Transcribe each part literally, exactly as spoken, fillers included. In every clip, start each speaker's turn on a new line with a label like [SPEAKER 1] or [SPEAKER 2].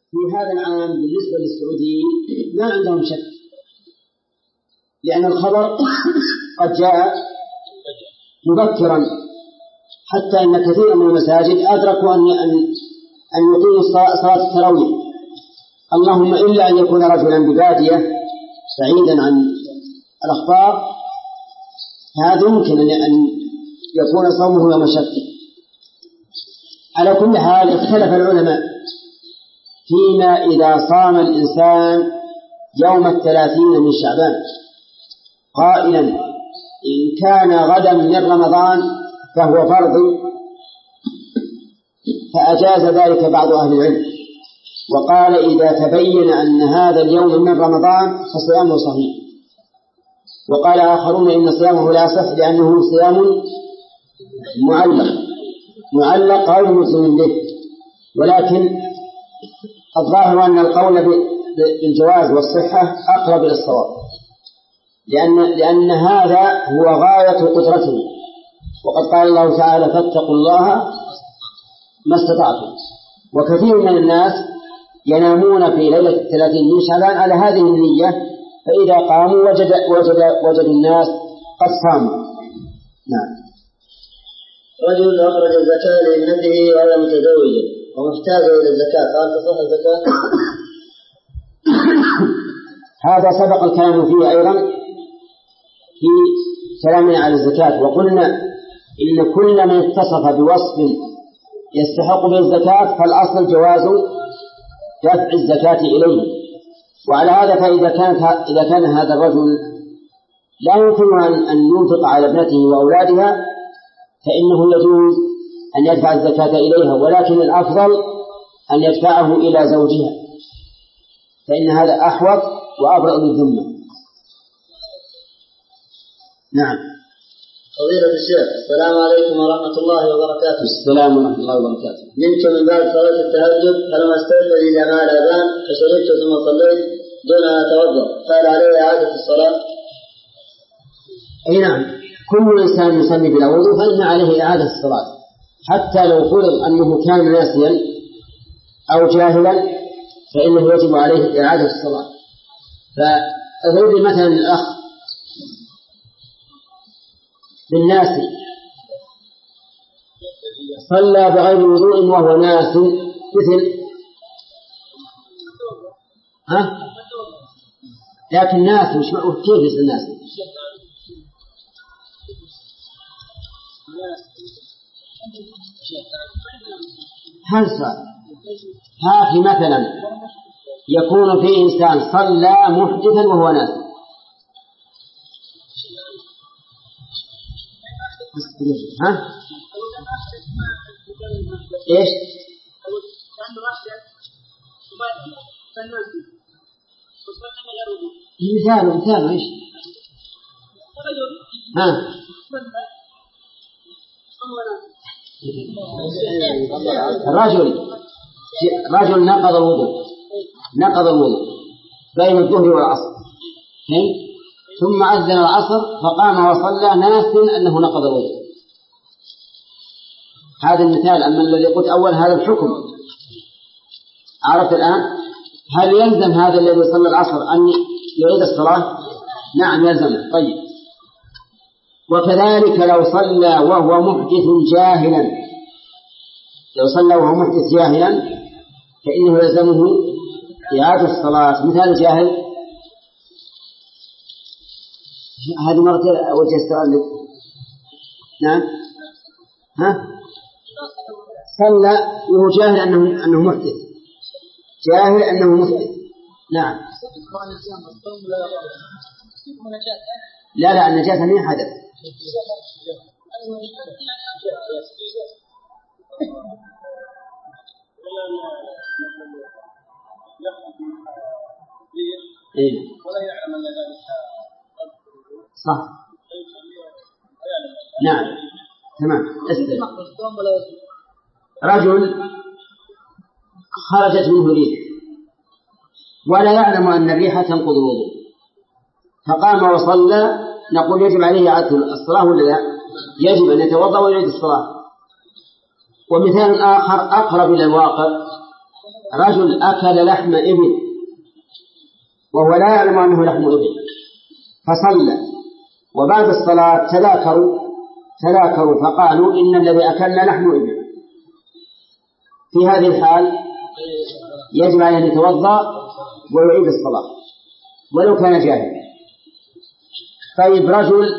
[SPEAKER 1] في هذا العام بالنسبة للسعوديين ما عندهم شك، لأن الخبر قد جاء مبكرا، حتى أن كثيرا من المساجد أدركوا أن أن يقيموا صلاة التراويح، اللهم إلا أن يكون رجلا ببادية بعيدا عن الأخبار، هذا يمكن أن يكون صومه يوم شك. على كل حال اختلف العلماء فيما إذا صام الإنسان يوم الثلاثين من شعبان قائلا إن كان غدا من رمضان فهو فرض، فأجاز ذلك بعض أهل العلم وقال إذا تبين أن هذا اليوم من رمضان فصيامه صحيح، وقال آخرون إن صيامه لا يصح لأنه صيام معلق معلق غير مسلم به. ولكن الظاهر أن القول بالجواز والصحة أقرب إلى الصواب، لأن, لأن هذا هو غاية قدرته، وقد قال الله تعالى فاتقوا الله ما استطعتم. وكثير من الناس ينامون في ليلة الثلاثين من شعبان على هذه النية، فإذا قاموا وجد, وجد, وجد الناس قد صاموا. نعم.
[SPEAKER 2] رجل أخرج الزكاة لابنته وهي متزوجة ومحتاجة إلى الزكاة، فهل تصح الزكاة؟
[SPEAKER 1] هذا سبق الكلام فيه أيضا في كلامنا على الزكاة، وقلنا إن كل من اتصف بوصف يستحق به الزكاة فالأصل جواز دفع الزكاة إليه. وعلى هذا فإذا كانت إذا كان هذا الرجل لا يمكن أن ينفق على ابنته وأولادها فإنه يجوز أن يدفع الزكاة إليها، ولكن الأفضل أن يدفعه إلى زوجها، فإن هذا أحوط وأبرأ للذمة.
[SPEAKER 2] نعم. فضيلة الشيخ، السلام عليكم ورحمة الله وبركاته.
[SPEAKER 1] السلام ورحمة الله وبركاته.
[SPEAKER 2] نمت من بعد صلاة التهجد فلما استيقظ إلى ما الأذان فشربت ثم صليت دون أن أتوضأ، فهل علي إعادة الصلاة؟
[SPEAKER 1] أي نعم، كل إنسان يصلي بلا وضوء فإن عليه إعادة الصلاة، حتى لو فرض أنه كان ناسيا أو جاهلا فإنه يجب عليه إعادة الصلاة. فأضرب مثلا الأخ بالناس صلى بغير وضوء وهو ناس، مثل ها لكن ناس مش كيف يصير الناس؟ هل صار هذه مثلا يكون في إنسان صلى محدثا وهو ناس، ها إيش مثال مثال إيش ها رجل رجل نقض الوضوء نقض الوضوء بين الظهر والعصر، ثم أذن العصر فقام وصلى ناسا أنه نقض الوضوء. هذا المثال. أما الذي قلت أول هذا الحكم. عرفت الآن؟ هل يلزم هذا الذي صلى العصر أن يعيد الصلاة؟ نعم يلزم. طيب، وكذلك لو صلى وهو محدث جاهلا لو صلى وهو محدث جاهلا فإنه يلزمه إعادة الصلاة. مثال الجاهل هذه مرة وجه السؤال لك. نعم. ها صلى وهو جاهل أنه أنه محدث جاهل أنه محدث. نعم. لا لا النجاسة من حدث. إيه. صح. نعم تمام. أسأل. رجل خرجت منه ريح ولا يعلم أن الريح تنقض الوضوء فقام وصلى، نقول يجب عليه إعادة الصلاة ولا لا؟ يجب أن يتوضأ ويعيد الصلاة. ومثال آخر أقرب إلى الواقع رجل أكل لحم إبل وهو لا يعلم أنه لحم إبل فصلى، وبعد الصلاة تذاكروا تذاكروا فقالوا إن الذي أكلنا لحم إبل. في هذه الحال يجب أن يتوضأ ويعيد الصلاة ولو كان جاهلا. طيب رجل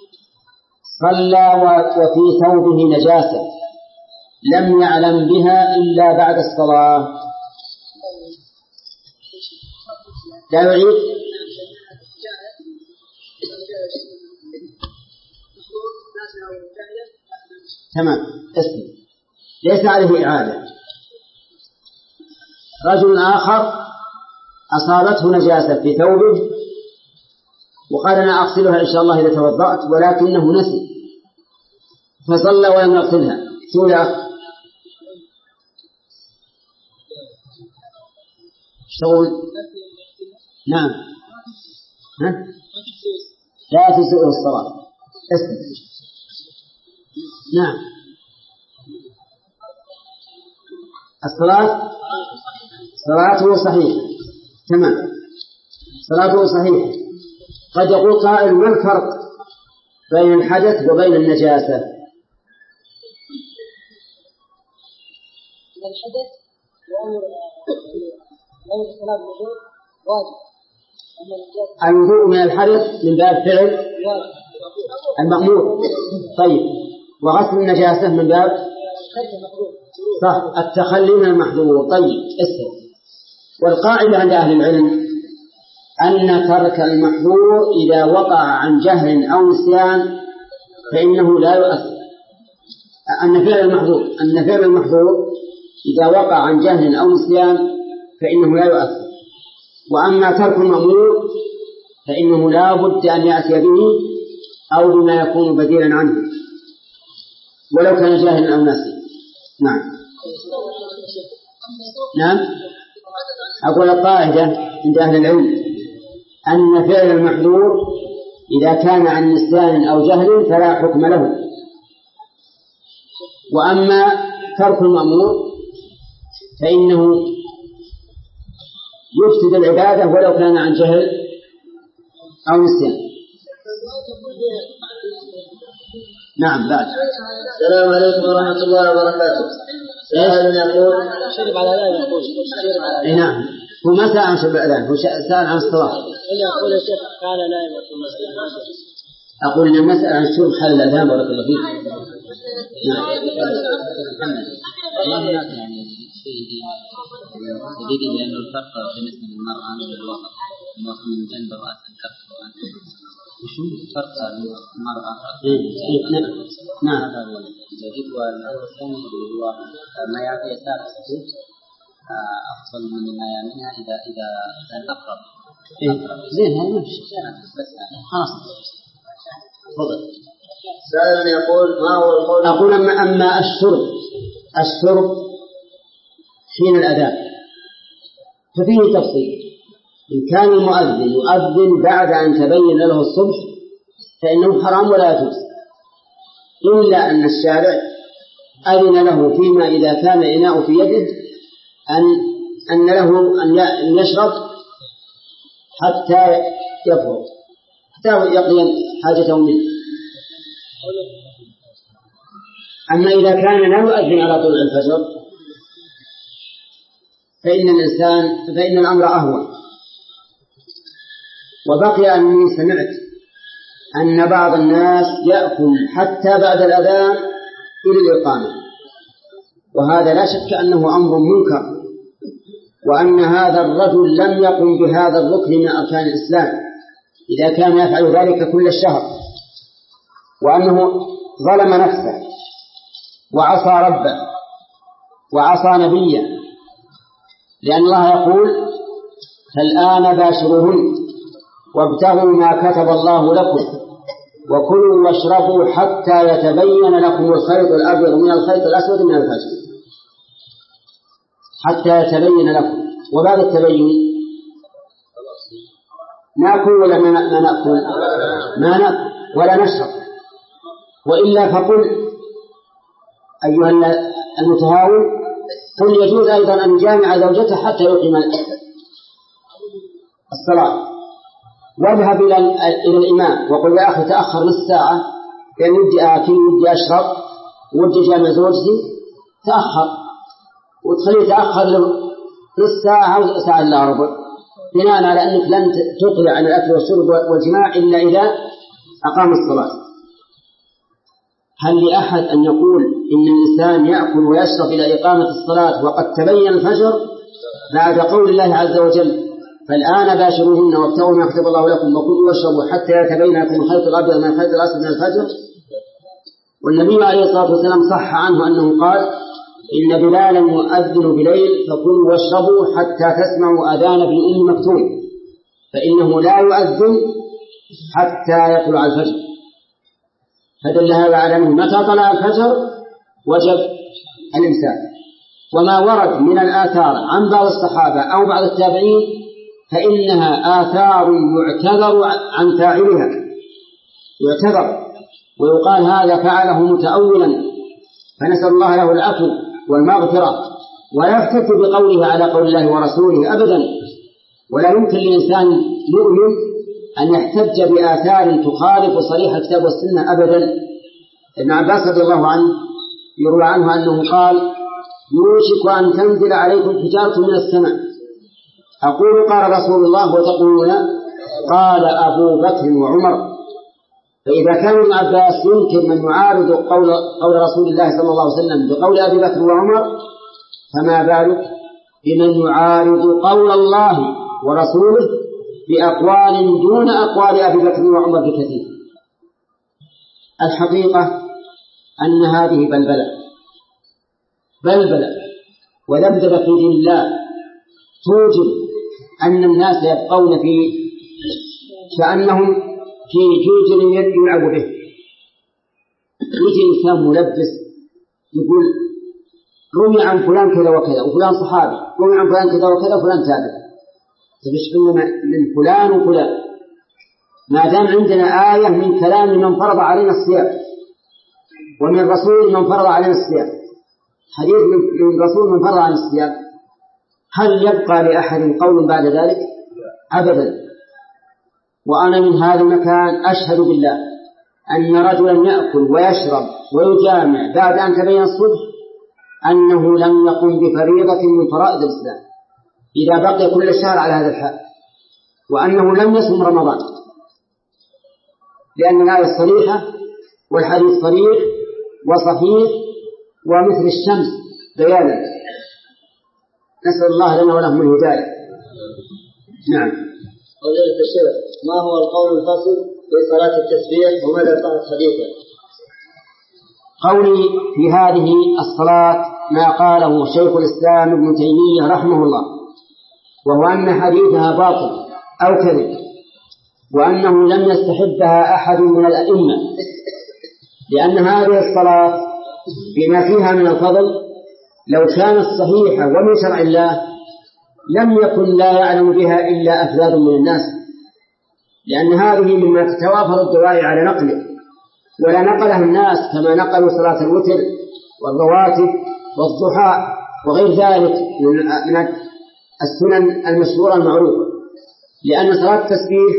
[SPEAKER 1] صلى وفي ثوبه نجاسة لم يعلم بها إلا بعد الصلاة، لا يعيد؟ تمام، اسم ليس عليه إعادة. رجل آخر أصابته نجاسة في ثوبه وقال أنا أغسلها إن شاء الله إذا توضأت، ولكنه نسي فصلى ولم يغسلها، شو يا أخ؟ شغل؟ نعم. ها؟ لا تجزئه الصلاة. اسم. نعم. الصلاة صلاته صحيحة. تمام، صلاته صحيحة. قد يقول قائل ما الفرق بين الحدث وبين النجاسة؟
[SPEAKER 3] الحدث وأمر أمر الصلاة بالوضوء واجب،
[SPEAKER 1] الوضوء من الحدث من باب فعل المأمور. طيب، وغسل النجاسة من باب صح التخلي من المحظور. طيب اسم. والقاعدة عند أهل العلم أن ترك المحظور إذا وقع عن جهل أو نسيان فإنه لا يؤثر. أن فعل المحظور أن فعل المحظور إذا وقع عن جهل أو نسيان فإنه لا يؤثر. وأما ترك المأمور فإنه لا بد أن يأتي به أو بما يكون بديلا عنه ولو كان جاهلا أو ناسيا. نعم. نعم. أقول القاعدة عند أهل العلم أن فعل المحظور إذا كان عن نسيان أو جهل فلا حكم له، وأما ترك المأمور فإنه يفسد العبادة ولو كان عن جهل أو نسيان. نعم. بعد.
[SPEAKER 2] السلام عليكم ورحمة الله وبركاته. سائل يقول
[SPEAKER 3] شرب على الأذان يقول شرب على الأذان.
[SPEAKER 1] نعم، هو ما سأل عن شرب الأذان، هو سأل عن الصلاة.
[SPEAKER 3] يقول يا شيخ كان نائما في المسجد.
[SPEAKER 1] أقول إن المسألة عن شرب حال الأذان بارك الله فيك. نعم.
[SPEAKER 4] يعني سيدي سيدي لأن الفرق بالنسبة للمرأة من الوقت الوقت من جنب رأس الكف وشو الفرق بين المرأة
[SPEAKER 1] نعم.
[SPEAKER 4] هذا هو الجديد. والثاني اللي هو ما يعطي يسار السكوت أفضل من ما يمنعها إذا إذا كان أقرب.
[SPEAKER 1] زين هذا مش
[SPEAKER 4] بس
[SPEAKER 1] خلاص. تفضل.
[SPEAKER 2] سائل يقول ما هو القول؟
[SPEAKER 1] أقول أما أما الشرب الشرب حين الأذان ففيه تفصيل. إن كان المؤذن يؤذن بعد أن تبين له الصبح فإنه حرام ولا يجوز، إلا أن الشارع أذن له فيما إذا كان إناء في يده أن أن له أن يشرب حتى يفرغ حتى يقضي حاجته منه. أما إذا كان لا يؤذن على طلوع الفجر فإن الإنسان فإن الأمر أهون. وبقي أني سمعت أن بعض الناس يأكل حتى بعد الأذان إلى الإقامة، وهذا لا شك أنه أمر منكر، وأن هذا الرجل لم يقم بهذا الركن من أركان الإسلام إذا كان يفعل ذلك كل الشهر، وأنه ظلم نفسه وعصى ربه وعصى نبيه، لأن الله يقول فالآن باشروهن وابتغوا ما كتب الله لكم وكلوا واشربوا حتى يتبين لكم الخيط الأبيض من الخيط الأسود من الفجر، حتى يتبين لكم. وبعد التبين نأكل ولا ما نأكل؟ ما نأكل ولا نشرب. وإلا فقل أيها المتهاون قل يجوز أيضا أن يجامع زوجته حتى يقيم الصلاة. واذهب إلى إلى الإمام وقل يا أخي تأخر نص ساعة لأن ودي آكل ودي أشرب ودي جامع زوجتي، تأخر وتخليه تأخر نص ساعة أو ساعة إلا ربع، بناء على أنك لن تقلع عن الأكل والشرب والجماع إلا إذا أقام الصلاة. هل لأحد أن يقول إن الإنسان يأكل ويشرب إلى إقامة الصلاة وقد تبين الفجر بعد قول الله عز وجل فالآن باشروهن وابتغوا ما كتب الله لكم وكلوا واشربوا حتى يتبين لكم الخيط الأبيض من الخيط الأسود من الفجر؟ والنبي عليه الصلاة والسلام صح عنه أنه قال إن بلالا يؤذن بليل فكلوا واشربوا حتى تسمعوا أذان ابن أم مكتوم فإنه لا يؤذن حتى يطلع الفجر. فدل هذا على أنه متى طلع الفجر وجب الإمساك. وما ورد من الآثار عن بعض الصحابة أو بعض التابعين فإنها آثار يعتذر عن فاعلها، يعتذر ويقال هذا فعله متأولا فنسأل الله له العفو والمغفرة، ولا يحتج بقوله على قول الله ورسوله أبدا. ولا يمكن لإنسان مؤمن أن يحتج بآثار تخالف صريح الكتاب والسنة أبدا. ابن عباس رضي الله عنه يروى عنه أنه قال يوشك أن تنزل عليكم حجارة من السماء، أقول قال رسول الله وتقولون قال أبو بكر وعمر. فإذا كان ابن عباس يمكن من يعارض قول, قول رسول الله صلى الله عليه وسلم بقول أبي بكر وعمر، فما بالك بمن يعارض قول الله ورسوله بأقوال دون أقوال أبي بكر وعمر بكثير. الحقيقة أن هذه بلبلة بلبلة وذبذبة في دين الله توجب أن الناس يبقون في كأنهم في جوج يلعب به. يجي إنسان ملبس يقول روي عن فلان كذا وكذا وفلان صحابي، روي عن فلان كذا وكذا وفلان تابع، تبشرون من فلان وفلان ما دام عندنا آية من كلام من فرض علينا الصيام ومن رسول من فرض علينا الصيام، حديث من رسول من فرض علينا الصيام، هل يبقى لأحد قول بعد ذلك؟ أبدا. وأنا من هذا المكان أشهد بالله أن رجلا يأكل ويشرب ويجامع بعد أن تبين الصبح أنه لم يقم بفريضة من فرائض الإسلام إذا بقي كل الشهر على هذا الحال، وأنه لم يصم رمضان، لأن الآية صريحة والحديث صريح وصحيح ومثل الشمس بيانا. نسأل الله لنا ولهم الهداية. نعم.
[SPEAKER 2] قولة الشيخ ما هو القول الفصل في صلاة التسبيح وماذا صحت حديثه؟
[SPEAKER 1] قولي في هذه الصلاة ما قاله شيخ الإسلام ابن تيمية رحمه الله، وهو أن حديثها باطل أو كذب، وأنه لم يستحبها أحد من الأئمة، لأن هذه الصلاة بما فيها من الفضل لو كانت صحيحة ومن شرع الله لم يكن لا يعلم بها إلا أفراد من الناس، لأن هذه مما تتوافر الدواعي على نقله، ولا نقلها الناس كما نقلوا صلاة الوتر والرواتب والضحى وغير ذلك من السنن المشهورة المعروفة. لأن صلاة التسبيح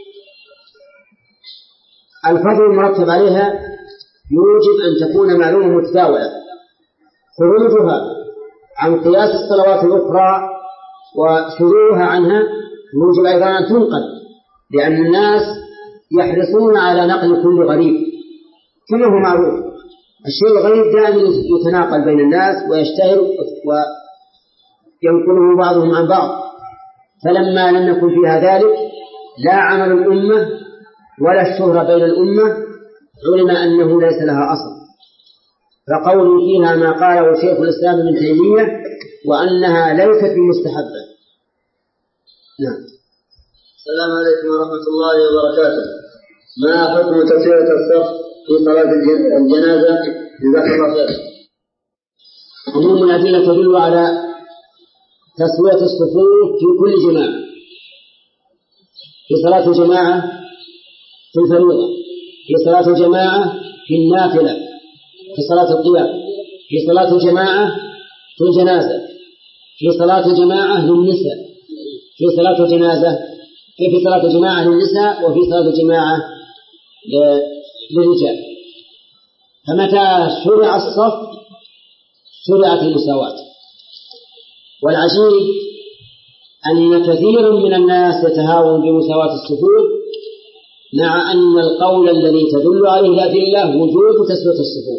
[SPEAKER 1] الفضل المرتب عليها يوجب أن تكون معلومة متداولة، خروجها عن قياس الصلوات الأخرى وشذوذها عنها يوجب أيضا أن تنقل، لأن الناس يحرصون على نقل كل غريب كما هو معروف. الشيء الغريب دائما يتناقل بين الناس ويشتهر وينقله بعضهم عن بعض، فلما لم يكن فيها ذلك لا عمل الأمة ولا الشهرة بين الأمة علم أنه ليس لها أصل. فقولي فيها ما قاله شيخ الإسلام ابن تيمية وأنها ليست بمستحبة. نعم.
[SPEAKER 2] السلام عليكم ورحمة الله وبركاته. ما حكم تسوية الصف في صلاة الجنازة؟ جزاك الله خير.
[SPEAKER 1] عموم الأدلة تدل على تسوية الصفوف في كل جماعة، في صلاة الجماعة في الفريضة، في صلاة الجماعة في النافلة، في صلاة القيام، في صلاة الجماعة في الجنازة في صلاة الجماعة للنساء في صلاة الجنازة في صلاة الجماعة للنساء وفي صلاة الجماعة للرجال. فمتى شرع الصف شرعت المساواة. والعجيب أن كثير من الناس يتهاون بمساواة الصفوف مع أن القول الذي تدل عليه الأدلة وجود تسوية الصفوف،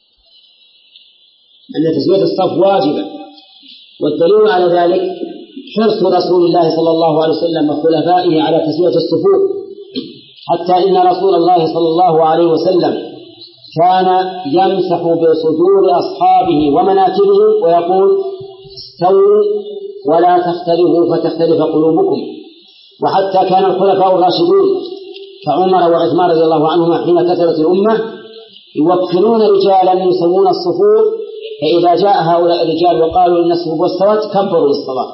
[SPEAKER 1] أن تسوية الصف واجبة. والدليل على ذلك حرص رسول الله صلى الله عليه وسلم وخلفائه على تسوية الصفوف، حتى إن رسول الله صلى الله عليه وسلم كان يمسح بصدور أصحابه ومناكبهم ويقول استووا ولا تختلفوا فتختلف قلوبكم. وحتى كان الخلفاء الراشدون كعمر وعثمان رضي الله عنهما حين كثرت الأمة يوكلون رجالا يسوون الصفوف، فإذا جاء هؤلاء الرجال وقالوا إن الصفوف والصلاة كبروا للصلاة.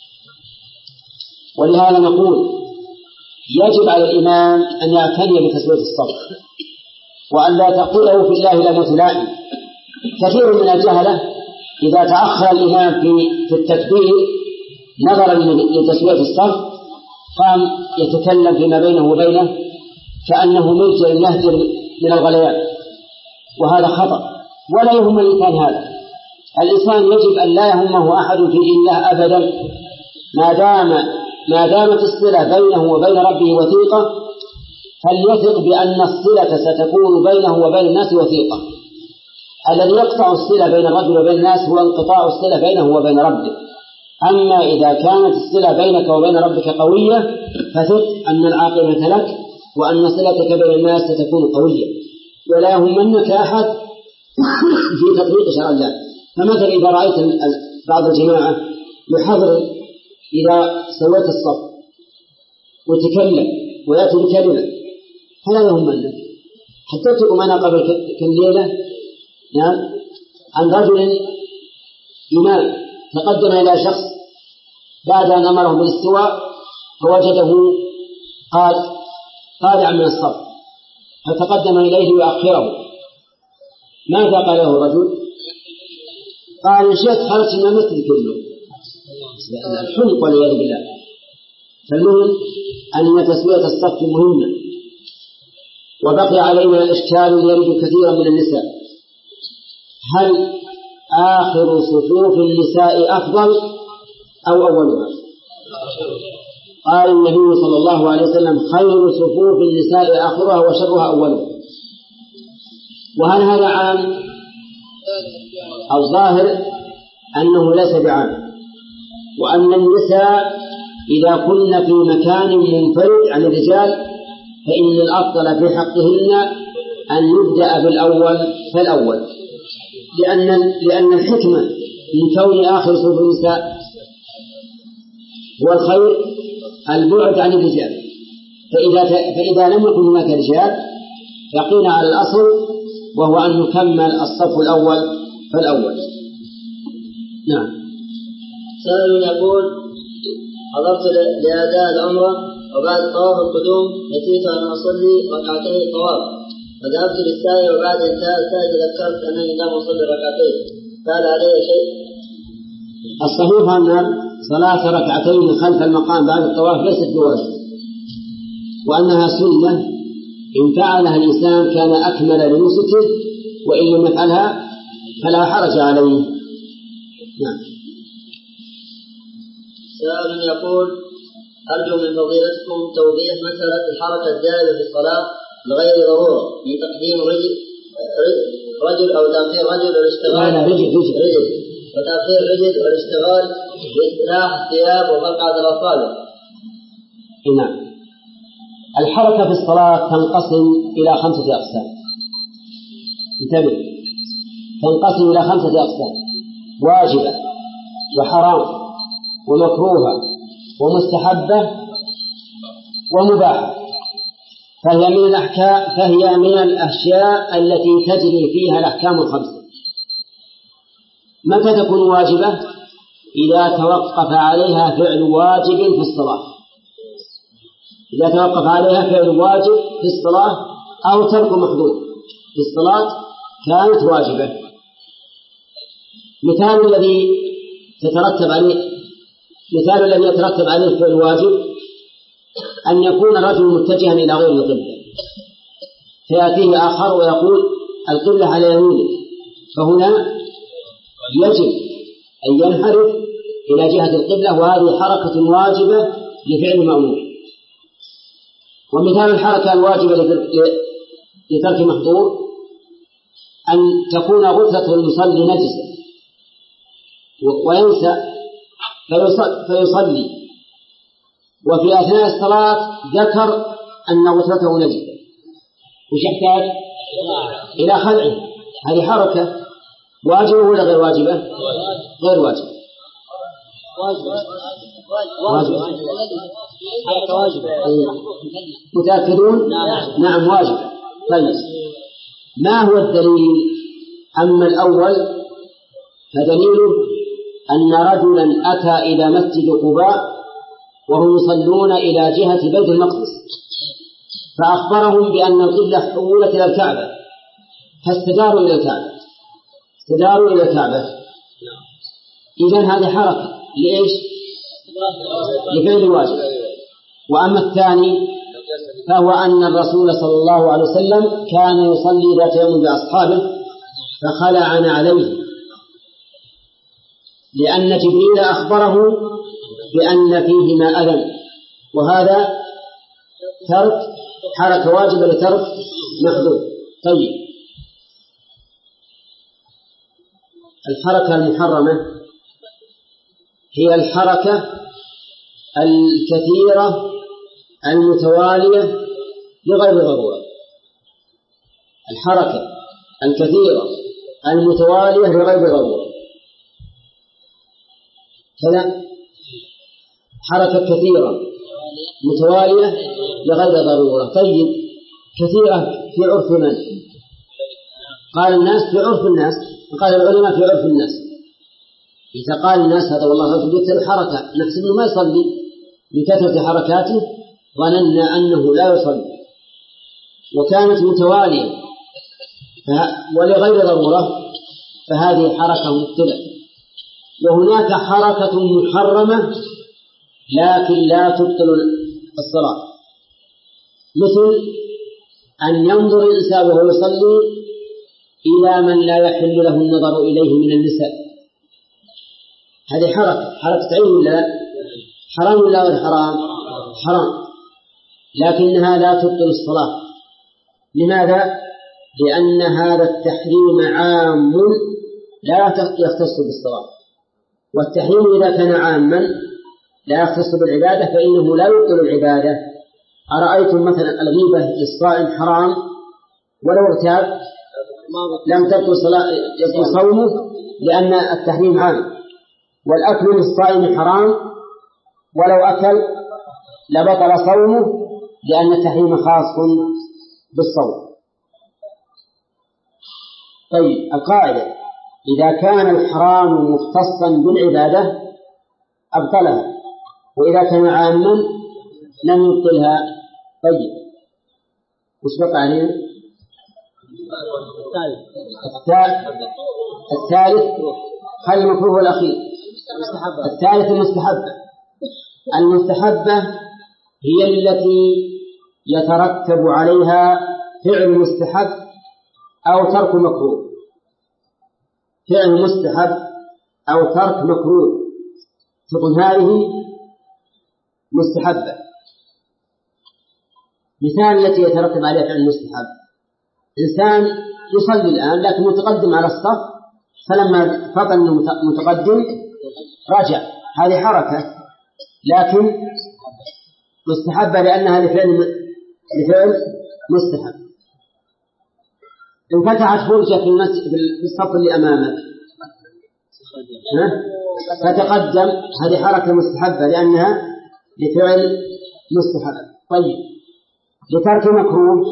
[SPEAKER 1] ولهذا نقول يجب على الإمام أن يعتني بتسوية الصف وأن لا تقوله في الله لا متلائم. كثير من الجهلة إذا تأخر الإمام في التكبير نظرا لتسوية الصف قام يتكلم فيما بينه وبينه كأنه مرجل يهدر من الغليان، وهذا خطأ. ولا يهم الإنسان هذا. الإنسان يجب أن لا يهمه أحد في دين الله أبدا ما دام ما دامت الصلة بينه وبين ربه وثيقة، فليثق بأن الصلة ستكون بينه وبين الناس وثيقة. الذي يقطع الصلة بين الرجل وبين الناس هو انقطاع الصلة بينه وبين ربه. أما إذا كانت الصلة بينك وبين ربك قوية فثق أن العاقبة لك وأن صلتك بين الناس ستكون قوية، ولا يهمنك أحد في تطبيق شرع الله. فمثلا إذا رأيت بعض الجماعة يحضر إذا سويت الصف وتكلم ويأتي بكلمة فلا يهمنك. حدثتكم أنا قبل كم ليلة نعم عن رجل إمام تقدم إلى شخص بعد أن أمره بالاستواء فوجده قال طالعا من الصف فتقدم إليه ليؤخره. ماذا قال له الرجل؟ قال إن شئت خرجت من مثل كله الحمق والعياذ بالله. فالمهم أن تسوية الصف مهمة. وبقي علينا إشكال يرد كثيرا من النساء: هل آخر صفوف النساء أفضل أو أولها؟ قال النبي صلى الله عليه وسلم: خير صفوف النساء آخرها وشرها أولها. وهل هذا عام؟ الظاهر أنه ليس بعام، وأن النساء إذا كن في مكان منفرد عن الرجال فإن الأفضل في حقهن أن يبدأ بالأول فالأول، لأن لأن الحكمة من كون آخر صفوف النساء هو الخير البعد عن الرجال. فإذا فإذا لم يكن هناك رجال بقينا على الأصل وهو أن نكمل الصف الأول فالأول. نعم.
[SPEAKER 2] سائل يقول: حضرت لأداء العمرة وبعد طواف القدوم نسيت أن أصلي ركعتين الطواف، فذهبت للسائل وبعد انتهاء السائل تذكرت أنني لم أصلي ركعتين، فهل علي شيء؟
[SPEAKER 1] الصحيح أن صلاة ركعتين خلف المقام بعد الطواف ليست بواجب، وأنها سنة إن فعلها الإنسان كان أكمل لنسكه، وإن لم يفعلها فلا حرج عليه. نعم.
[SPEAKER 2] سائل يقول: أرجو من فضيلتكم توضيح مسألة الحركة الزائدة في الصلاة لغير ضرورة من تقديم رجل رجل أو تأخير رجل والاشتغال
[SPEAKER 1] رجل
[SPEAKER 2] رجل وتأخير رجل والاشتغال بإصلاح الثياب وفقعة الأصابع.
[SPEAKER 1] نعم. الحركة في الصلاة تنقسم إلى خمسة أقسام. انتبه، تنقسم إلى خمسة أقسام: واجبة وحرام ومكروهة ومستحبة ومباحة. فهي من الأحكام فهي من الأشياء التي تجري فيها الأحكام الخمسة. متى تكون واجبة؟ إذا توقف عليها فعل واجب في الصلاة إذا توقف عليها فعل واجب في الصلاة أو ترك محظور في الصلاة كانت واجبة. مثال الذي تترتب عليه مثال الذي يترتب عليه فعل الواجب أن يكون الرجل متجها إلى غير القبلة فيأتيه آخر ويقول القبلة على يمينه، فهنا يجب أن ينحرف إلى جهة القبلة، وهذه حركة واجبة لفعل مأمور. ومثال الحركة الواجبة لترك محظور أن تكون غرفة المصلي نجسة وينسى فيصلي وفي أثناء الصلاة ذكر أن غرفته نجسة، وش يحتاج؟ إلى خلعه. هذه حركة واجبة ولا غير واجبة؟ غير واجبة. واجبة. متأكدون؟ نعم واجبة. طيب ما هو الدليل؟ أما الأول فدليله أن رجلا أتى إلى مسجد قباء وهم يصلون إلى جهة بيت المقدس فأخبرهم بأن القبلة حولت إلى الكعبة فاستداروا إلى الكعبة استداروا إلى الكعبة إذن هذه حركة لإيش؟ لفعل الواجب. وأما الثاني فهو أن الرسول صلى الله عليه وسلم كان يصلي ذات يوم بأصحابه فخلعنا عليه لأن جبريل أخبره بأن فيهما أذى، وهذا ترك حركة واجبة لترك محظور. طيب الحركة المحرمة هي الحركة الكثيرة المتوالية لغير ضرورة. الحركة الكثيرة المتوالية لغير ضرورة كذا، حركة كثيرة متوالية لغير ضرورة. طيب كثيرة في عرف من؟ قال الناس في عرف الناس، وقال العلماء في عرف الناس. إذا قال الناس هذا والله رجل يكثر حركة نحسب أنه ما يصلي من كثرة حركاته ظننا أنه لا يصلي، وكانت متوالية ولغير ضرورة فهذه حركة مبتلة. وهناك حركة محرمة لكن لا تبطل الصلاة، مثل أن ينظر الإنسان وهو يصلي إلى من لا يحل له النظر إليه من النساء. هذه حركة حركة عين ولا حرام ولا غير حرام؟ حرام، لكنها لا تبطل الصلاة. لماذا؟ لأن هذا التحريم عام لا يختص بالصلاة، والتحريم إذا كان عاما لا يختص بالعبادة فإنه لا يبطل العبادة. أرأيتم مثلا الغيبة للصائم حرام ولو ارتاب لم تبطل صلاة يبطل صومه لأن التحريم عام، والأكل للصائم حرام ولو أكل لبطل صومه لأن التحريم خاص بالصوم. طيب القاعدة إذا كان الحرام مختصا بالعبادة أبطلها، وإذا كان عاما لم يبطلها. طيب وش بقى علينا؟ الثالث خلي المكروه الأخير. الثالث المستحبة. المستحبة هي التي يترتب عليها فعل مستحب أو ترك مكروه. فعل مستحب أو ترك مكروه تقول هذه مستحبة. مثال التي يترتب عليها فعل مستحب: إنسان يصلي الآن لكن متقدم على الصف، فلما فطن متقدم رجع، هذه حركة لكن مستحبة لأنها لفعل لفعل مستحب. انفتحت فرجة في المسجد في الصف اللي أمامك فتقدم، هذه حركة مستحبة لأنها لفعل مستحب. طيب لترك مكروه: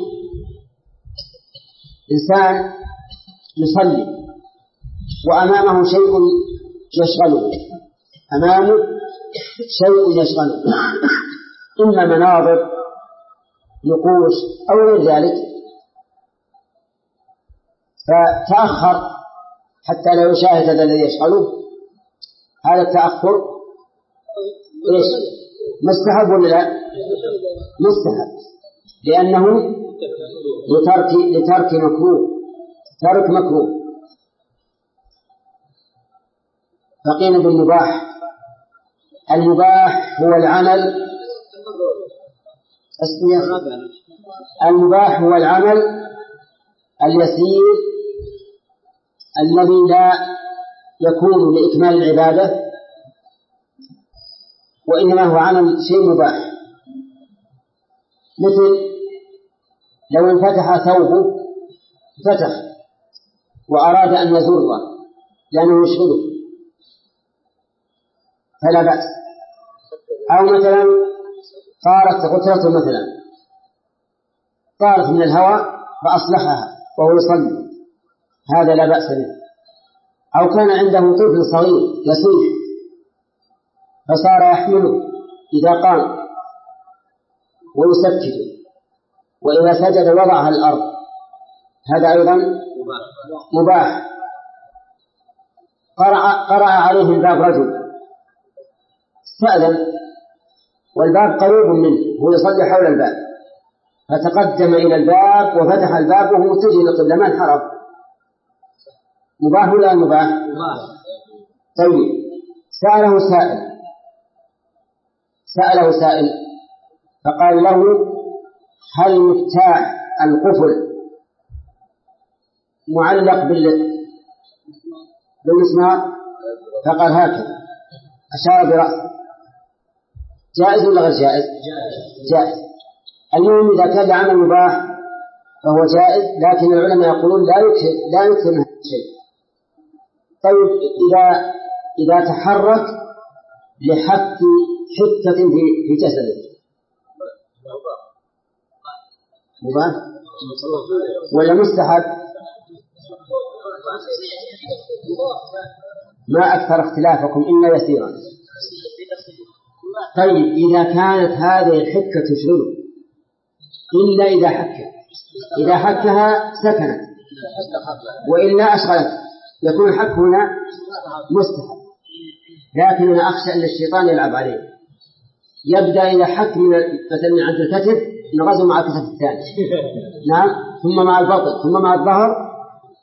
[SPEAKER 1] إنسان يصلي وأمامه شيء يشغله أمامه شيء يشغله إما مناظر نقوش أو غير ذلك، فتأخر حتى لا يشاهد هذا الذي يشغله. هذا التأخر إيش؟ مستحب ولا لا؟ مستحب، لأنه لترك لترك مكروه، ترك مكروه. بقينا بالمباح. المباح هو العمل المباح هو العمل اليسير الذي لا يكون لإكمال العبادة، وإنما هو عمل شيء مباح. مثل لو انفتح ثوبه فتح وأراد أن يزره لأنه يشغله فلا بأس. أو مثلا طارت غترته مثلا طارت من الهواء فأصلحها وهو يصلي، هذا لا بأس به. أو كان عنده طفل صغير يصيح فصار يحمله إذا قام ويسكته، وإذا سجد وضعها الأرض، هذا أيضا مباح. قرأ, قرأ عليه الباب رجل استأذن والباب قريب منه، هو يصلي حول الباب، فتقدم إلى الباب وفتح الباب وهو متجه للقبلة ما انحرف، مباح ولا مباح؟ طيب، سأله سائل سأله سائل فقال له: هل مفتاح القفل معلق بالمسمار؟ فقال هكذا، أشار برأسه. جائز ولا غير جائز؟ جائز. المهم إذا كان العمل مباح فهو جائز، لكن العلماء يقولون لا يكثر لا يكثر من هذا الشيء. طيب، إذا إذا تحرك لحك حكة في جسده مباح ولا مستحب؟ ما أكثر اختلافكم إلا يسيرا. طيب، إذا كانت هذه الحكة تشغله إلا إذا حكها إذا حكها سكنت وإلا أشغلت، يكون الحك هنا مستحب. لكن أنا أخشى أن الشيطان يلعب عليه، يبدأ إذا حك من مثلا من عند الكتف نغزه مع الكتف الثاني نعم، ثم مع البطن، ثم مع الظهر،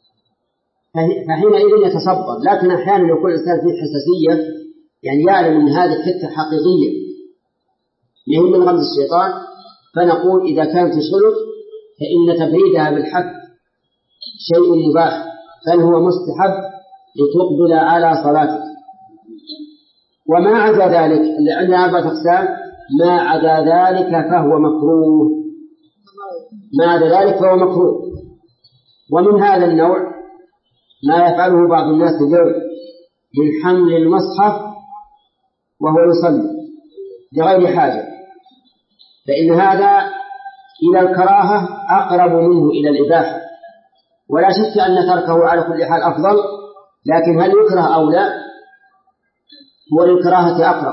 [SPEAKER 1] فحينئذ يتصبر. لكن أحيانا يكون الإنسان فيه حساسية، يعني يعلم أن هذه الحكة حقيقية يهم من غمز الشيطان، فنقول إذا كانت تشغله فإن تبريدها بالحك شيء مباح، بل هو مستحب لتقبل على صلاتك. وما عدا ذلك اللي عندنا أربعة أقسام، ما عدا ذلك فهو مكروه ما عدا ذلك فهو مكروه. ومن هذا النوع ما يفعله بعض الناس اليوم من حمل المصحف وهو يصلي لغير حاجة، فإن هذا إلى الكراهة أقرب منه إلى الإباحة، ولا شك أن تركه على كل حال أفضل، لكن هل يكره أو لا؟ هو للكراهة أقرب.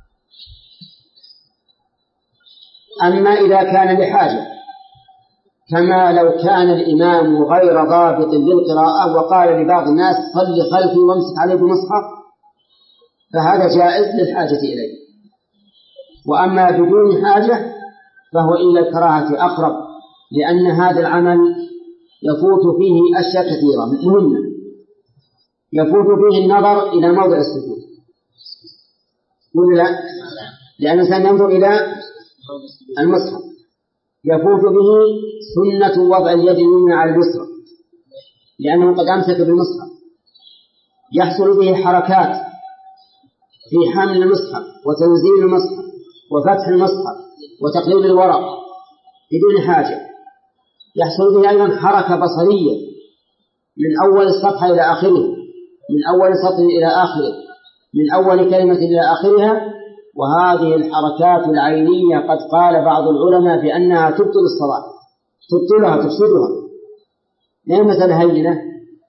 [SPEAKER 1] أما إذا كان لحاجة، كما لو كان الإمام غير ضابط للقراءة وقال لبعض الناس صل خلفي وامسك عليه بمصحف، فهذا جائز للحاجة إليه. وأما بدون حاجة فهو إلى الكراهة أقرب، لأن هذا العمل يفوت فيه أشياء كثيرة مهمة. يفوت فيه النظر إلى موضع السجود ولا لا؟ لأن الإنسان ينظر إلى المصحف. يفوت به سنة وضع اليد اليمنى على اليسرى لأنه قد أمسك بالمصحف. يحصل به حركات في حمل المصحف وتنزيل المصحف وفتح المصحف وتقليب الورق بدون حاجة. يحصل به أيضا حركة بصرية من أول الصفحة إلى آخره، من أول سطر إلى آخره، من أول كلمة إلى آخرها. وهذه الحركات العينية قد قال بعض العلماء بأنها تبطل الصلاة، تبطلها تفسدها، لأن مثلا هينة.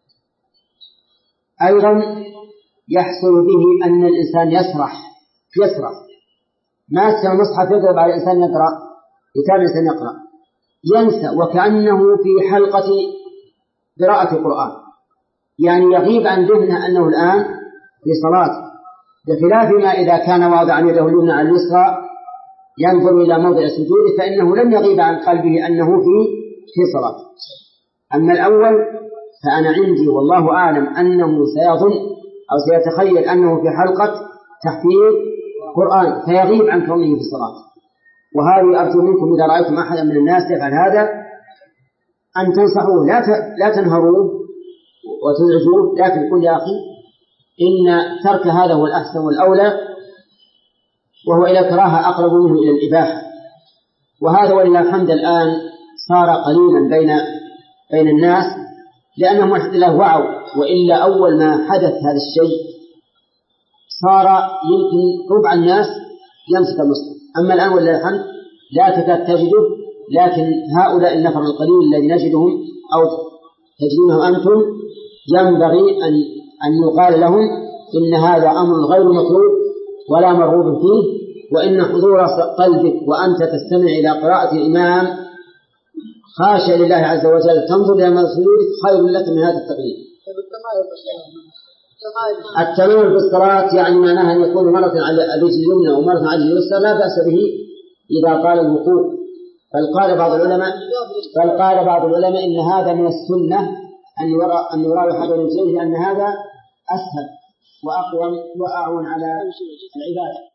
[SPEAKER 1] أيضا يحصل به أن الإنسان يسرح يسرح ما يستطيع المصحف يضرب على الإنسان يقرأ كتاب الإنسان يقرأ ينسى، وكأنه في حلقة قراءة القرآن يعني يغيب عن ذهنه أنه الآن في صلاة، بخلاف ما إذا كان واضعا يده اليمنى على اليسرى ينظر إلى موضع سجوده فإنه لم يغيب عن قلبه أنه في في صلاة. أما الأول فأنا عندي والله أعلم أنه سيظن أو سيتخيل أنه في حلقة تحفيظ قرآن فيغيب عن كونه في الصلاة. وهذه أرجو منكم إذا رأيتم أحدا من الناس يفعل هذا أن تنصحوه، لا لا تنهروه وتزعجوه، لكن قل يا أخي إن ترك هذا هو الأحسن والأولى، وهو إلى الكراهة أقرب منه إلى الإباحة. وهذا ولله الحمد الآن صار قليلا بين بين الناس لأنهم الحمد لله وعوا، وإلا أول ما حدث هذا الشيء صار يمكن ربع الناس يمسك المصحف. أما الآن ولله الحمد لا تكاد تجده، لكن هؤلاء النفر القليل الذي نجدهم أو تجدونهم أنتم ينبغي أن أن يقال لهم إن هذا أمر غير مطلوب ولا مرغوب فيه، وإن حضور قلبك وأنت تستمع إلى قراءة الإمام خاشع لله عز وجل تنظر إلى مسجودك خير لك من هذا التقليد. التمام في الصلاة يعني معناها أن يكون مرة على الرجل اليمنى ومرة على اليسرى لا بأس به إذا قال الوقوف. بل قال بعض العلماء بل قال بعض العلماء إن هذا من السنة أن يرى أن يرى حد رجليه، لأن هذا أسهل وأقوم وأعون على العبادة.